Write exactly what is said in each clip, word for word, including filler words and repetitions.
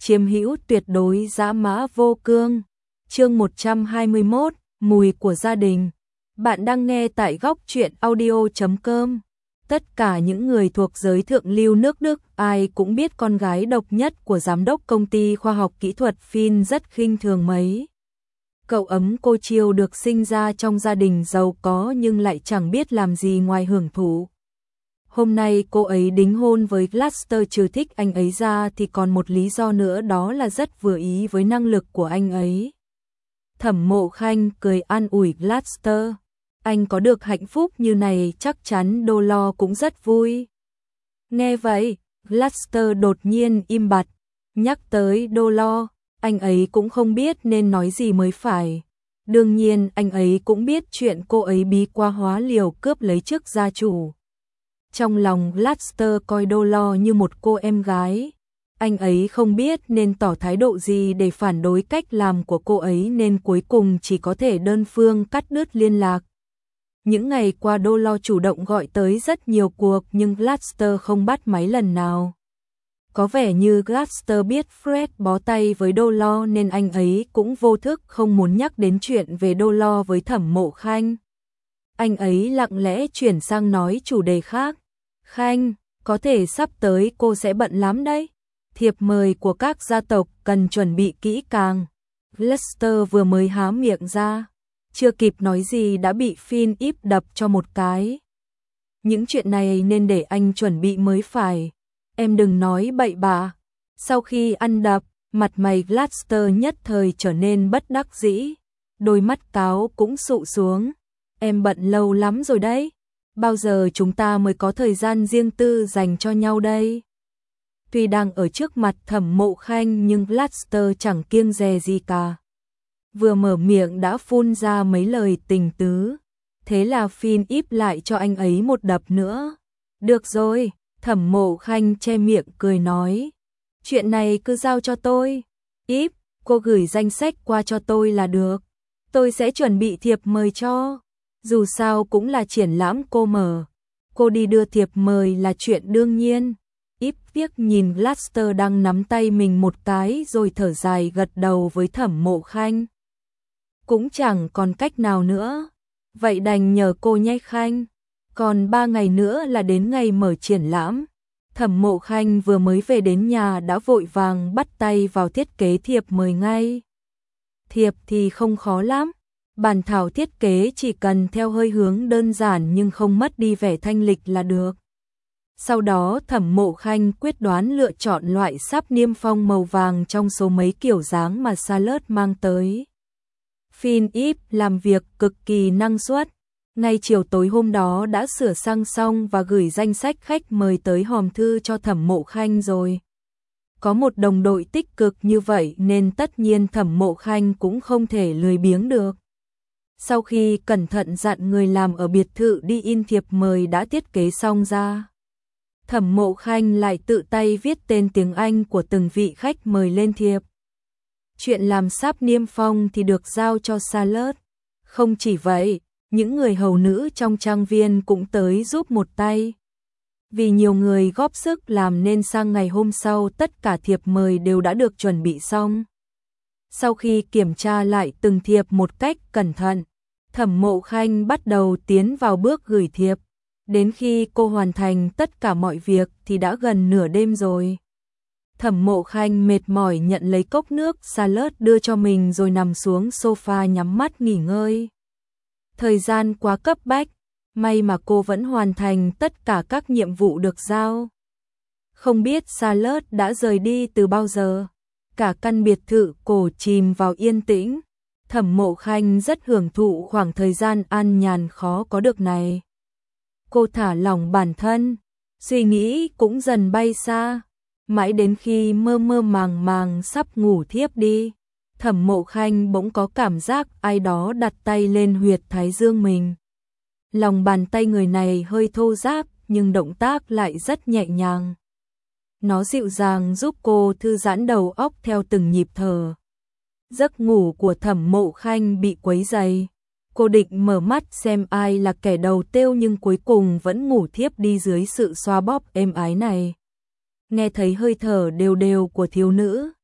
chiếm hữu tuyệt đối dã mã vô cương. Chương một trăm hai mươi mốt, mùi của gia đình. Bạn đang nghe tại góc truyện audio chấm com. Tất cả những người thuộc giới thượng lưu nước Đức, ai cũng biết con gái độc nhất của giám đốc công ty khoa học kỹ thuật Phin rất khinh thường mấy. Cậu ấm cô Chiêu được sinh ra trong gia đình giàu có nhưng lại chẳng biết làm gì ngoài hưởng thụ. Hôm nay cô ấy đính hôn với Glaster, trừ thích anh ấy ra thì còn một lý do nữa, đó là rất vừa ý với năng lực của anh ấy. Thẩm Mộ Khanh cười an ủi Glaster. Anh có được hạnh phúc như này chắc chắn Đô Lo cũng rất vui. Nghe vậy, Glaster đột nhiên im bặt. Nhắc tới Đô Lo, anh ấy cũng không biết nên nói gì mới phải. Đương nhiên anh ấy cũng biết chuyện cô ấy bí quá hóa liều cướp lấy chức gia chủ. Trong lòng Glaster coi Đô Lo như một cô em gái. Anh ấy không biết nên tỏ thái độ gì để phản đối cách làm của cô ấy nên cuối cùng chỉ có thể đơn phương cắt đứt liên lạc. Những ngày qua Đô Lo chủ động gọi tới rất nhiều cuộc nhưng Glaster không bắt máy lần nào. Có vẻ như Glaster biết Fred bó tay với Đô Lo nên anh ấy cũng vô thức không muốn nhắc đến chuyện về Đô Lo với Thẩm Mộ Khanh. Anh ấy lặng lẽ chuyển sang nói chủ đề khác. Khanh, có thể sắp tới cô sẽ bận lắm đấy. Thiệp mời của các gia tộc cần chuẩn bị kỹ càng. Glaster vừa mới há miệng ra, chưa kịp nói gì đã bị Phin íp đập cho một cái. Những chuyện này nên để anh chuẩn bị mới phải. Em đừng nói bậy bạ. Sau khi ăn đập, mặt mày Glaster nhất thời trở nên bất đắc dĩ. Đôi mắt cáo cũng sụ xuống. Em bận lâu lắm rồi đấy. Bao giờ chúng ta mới có thời gian riêng tư dành cho nhau đây? Tuy đang ở trước mặt Thẩm Mộ Khanh nhưng Glaster chẳng kiêng dè gì cả. Vừa mở miệng đã phun ra mấy lời tình tứ. Thế là Phin íp lại cho anh ấy một đập nữa. Được rồi, Thẩm Mộ Khanh che miệng cười nói. Chuyện này cứ giao cho tôi. Íp, cô gửi danh sách qua cho tôi là được. Tôi sẽ chuẩn bị thiệp mời cho. Dù sao cũng là triển lãm cô mở. Cô đi đưa thiệp mời là chuyện đương nhiên. Íp tiếc nhìn Glaster đang nắm tay mình một cái rồi thở dài gật đầu với Thẩm Mộ Khanh. Cũng chẳng còn cách nào nữa. Vậy đành nhờ cô nhé Khanh. Còn ba ngày nữa là đến ngày mở triển lãm. Thẩm Mộ Khanh vừa mới về đến nhà đã vội vàng bắt tay vào thiết kế thiệp mời ngay. Thiệp thì không khó lắm. Bản thảo thiết kế chỉ cần theo hơi hướng đơn giản nhưng không mất đi vẻ thanh lịch là được. Sau đó Thẩm Mộ Khanh quyết đoán lựa chọn loại sáp niêm phong màu vàng trong số mấy kiểu dáng mà Charlotte mang tới. Phin íp làm việc cực kỳ năng suất. Ngay chiều tối hôm đó đã sửa sang xong và gửi danh sách khách mời tới hòm thư cho Thẩm Mộ Khanh rồi. Có một đồng đội tích cực như vậy nên tất nhiên Thẩm Mộ Khanh cũng không thể lười biếng được. Sau khi cẩn thận dặn người làm ở biệt thự đi in thiệp mời đã thiết kế xong ra, Thẩm Mộ Khanh lại tự tay viết tên tiếng Anh của từng vị khách mời lên thiệp. Chuyện làm sáp niêm phong thì được giao cho Charlotte. Không chỉ vậy, những người hầu nữ trong trang viên cũng tới giúp một tay. Vì nhiều người góp sức làm nên sang ngày hôm sau tất cả thiệp mời đều đã được chuẩn bị xong. Sau khi kiểm tra lại từng thiệp một cách cẩn thận, Thẩm Mộ Khanh bắt đầu tiến vào bước gửi thiệp. Đến khi cô hoàn thành tất cả mọi việc thì đã gần nửa đêm rồi. Thẩm Mộ Khanh mệt mỏi nhận lấy cốc nước Charlotte đưa cho mình rồi nằm xuống sofa nhắm mắt nghỉ ngơi. Thời gian quá cấp bách, may mà cô vẫn hoàn thành tất cả các nhiệm vụ được giao. Không biết Charlotte đã rời đi từ bao giờ. Cả căn biệt thự cổ chìm vào yên tĩnh. Thẩm Mộ Khanh rất hưởng thụ khoảng thời gian an nhàn khó có được này. Cô thả lỏng bản thân, suy nghĩ cũng dần bay xa. Mãi đến khi mơ mơ màng màng sắp ngủ thiếp đi, Thẩm Mộ Khanh bỗng có cảm giác ai đó đặt tay lên huyệt thái dương mình. Lòng bàn tay người này hơi thô ráp nhưng động tác lại rất nhẹ nhàng. Nó dịu dàng giúp cô thư giãn đầu óc theo từng nhịp thở. Giấc ngủ của Thẩm Mộ Khanh bị quấy rầy. Cô định mở mắt xem ai là kẻ đầu tiêu nhưng cuối cùng vẫn ngủ thiếp đi dưới sự xoa bóp êm ái này. Nghe thấy hơi thở đều đều của thiếu nữ,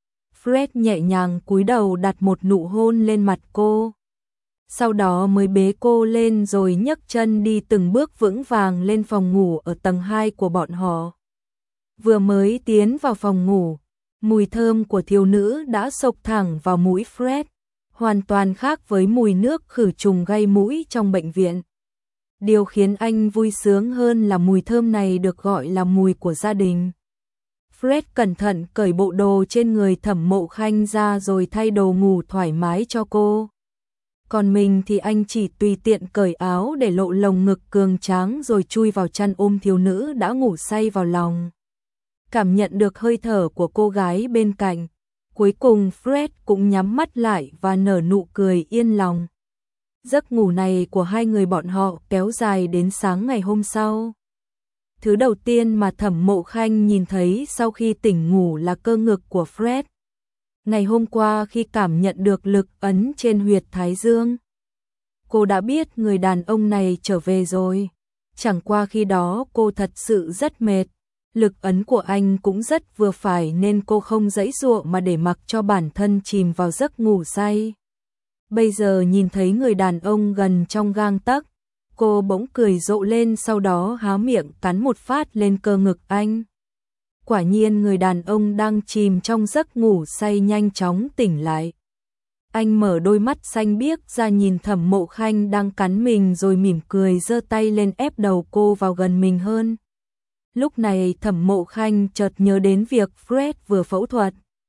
Fred nhẹ nhàng cúi đầu đặt một nụ hôn lên mặt cô. Sau đó mới bế cô lên rồi nhấc chân đi từng bước vững vàng lên phòng ngủ ở tầng hai của bọn họ. Vừa mới tiến vào phòng ngủ, mùi thơm của thiếu nữ đã xộc thẳng vào mũi Fred, hoàn toàn khác với mùi nước khử trùng gây mũi trong bệnh viện. Điều khiến anh vui sướng hơn là mùi thơm này được gọi là mùi của gia đình. Fred cẩn thận cởi bộ đồ trên người Thẩm Mộ Khanh ra rồi thay đồ ngủ thoải mái cho cô. Còn mình thì anh chỉ tùy tiện cởi áo để lộ lồng ngực cường tráng rồi chui vào chăn ôm thiếu nữ đã ngủ say vào lòng. Cảm nhận được hơi thở của cô gái bên cạnh, cuối cùng Fred cũng nhắm mắt lại và nở nụ cười yên lòng. Giấc ngủ này của hai người bọn họ kéo dài đến sáng ngày hôm sau. Thứ đầu tiên mà Thẩm Mộ Khanh nhìn thấy sau khi tỉnh ngủ là cơ ngực của Fred. Ngày hôm qua khi cảm nhận được lực ấn trên huyệt thái dương, cô đã biết người đàn ông này trở về rồi. Chẳng qua khi đó cô thật sự rất mệt. Lực ấn của anh cũng rất vừa phải nên cô không giãy giụa mà để mặc cho bản thân chìm vào giấc ngủ say. Bây giờ nhìn thấy người đàn ông gần trong gang tấc, cô bỗng cười rộ lên, sau đó há miệng cắn một phát lên cơ ngực anh. Quả nhiên người đàn ông đang chìm trong giấc ngủ say nhanh chóng tỉnh lại. Anh mở đôi mắt xanh biếc ra nhìn Thẩm Mộ Khanh đang cắn mình rồi mỉm cười giơ tay lên ép đầu cô vào gần mình hơn. Lúc này Thẩm Mộ Khanh chợt nhớ đến việc Fred vừa phẫu thuật.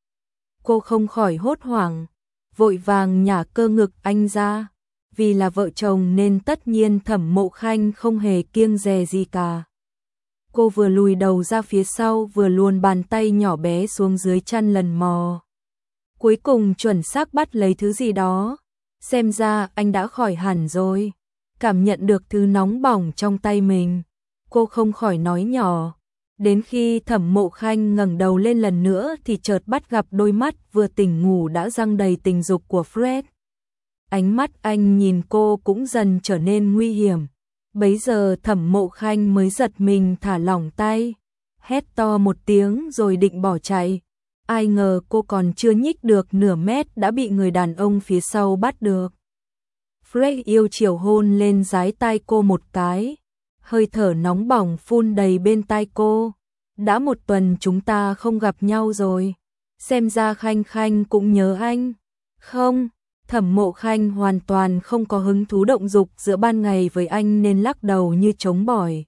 Cô không khỏi hốt hoảng, vội vàng nhả cơ ngực anh ra. Vì là vợ chồng nên tất nhiên Thẩm Mộ Khanh không hề kiêng dè gì cả. Cô vừa lùi đầu ra phía sau vừa luồn bàn tay nhỏ bé xuống dưới chăn lần mò. Cuối cùng chuẩn xác bắt lấy thứ gì đó. Xem ra anh đã khỏi hẳn rồi. Cảm nhận được thứ nóng bỏng trong tay mình, cô không khỏi nói nhỏ. Đến khi Thẩm Mộ Khanh ngẩng đầu lên lần nữa thì chợt bắt gặp đôi mắt vừa tỉnh ngủ đã răng đầy tình dục của Fred. Ánh mắt anh nhìn cô cũng dần trở nên nguy hiểm. Bấy giờ Thẩm Mộ Khanh mới giật mình thả lỏng tay, hét to một tiếng rồi định bỏ chạy. Ai ngờ cô còn chưa nhích được nửa mét đã bị người đàn ông phía sau bắt được. Fred yêu chiều hôn lên dái tai cô một cái, hơi thở nóng bỏng phun đầy bên tai cô. Đã một tuần chúng ta không gặp nhau rồi, xem ra Khanh Khanh cũng nhớ anh. Không, Thẩm Mộ Khanh hoàn toàn không có hứng thú động dục giữa ban ngày với anh nên lắc đầu như trống bỏi.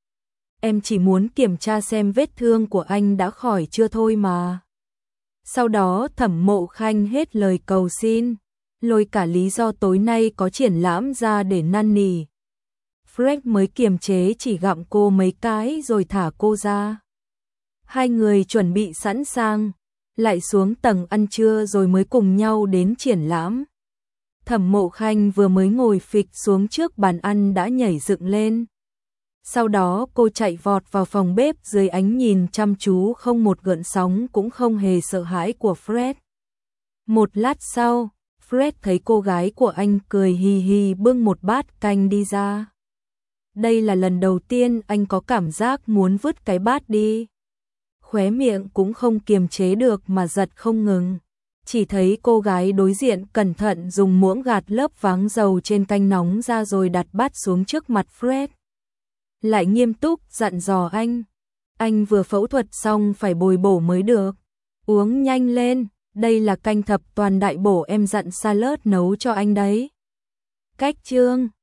Em chỉ muốn kiểm tra xem vết thương của anh đã khỏi chưa thôi mà. Sau đó Thẩm Mộ Khanh hết lời cầu xin, lôi cả lý do tối nay có triển lãm ra để năn nỉ. Fred mới kiềm chế chỉ gặm cô mấy cái rồi thả cô ra. Hai người chuẩn bị sẵn sàng, lại xuống tầng ăn trưa rồi mới cùng nhau đến triển lãm. Thẩm Mộ Khanh vừa mới ngồi phịch xuống trước bàn ăn đã nhảy dựng lên. Sau đó cô chạy vọt vào phòng bếp dưới ánh nhìn chăm chú không một gợn sóng cũng không hề sợ hãi của Fred. Một lát sau, Fred thấy cô gái của anh cười hì hì bưng một bát canh đi ra. Đây là lần đầu tiên anh có cảm giác muốn vứt cái bát đi. Khóe miệng cũng không kiềm chế được mà giật không ngừng. Chỉ thấy cô gái đối diện cẩn thận dùng muỗng gạt lớp váng dầu trên canh nóng ra rồi đặt bát xuống trước mặt Fred. Lại nghiêm túc dặn dò anh. Anh vừa phẫu thuật xong phải bồi bổ mới được. Uống nhanh lên, đây là canh thập toàn đại bổ em dặn Salad nấu cho anh đấy. Cách chương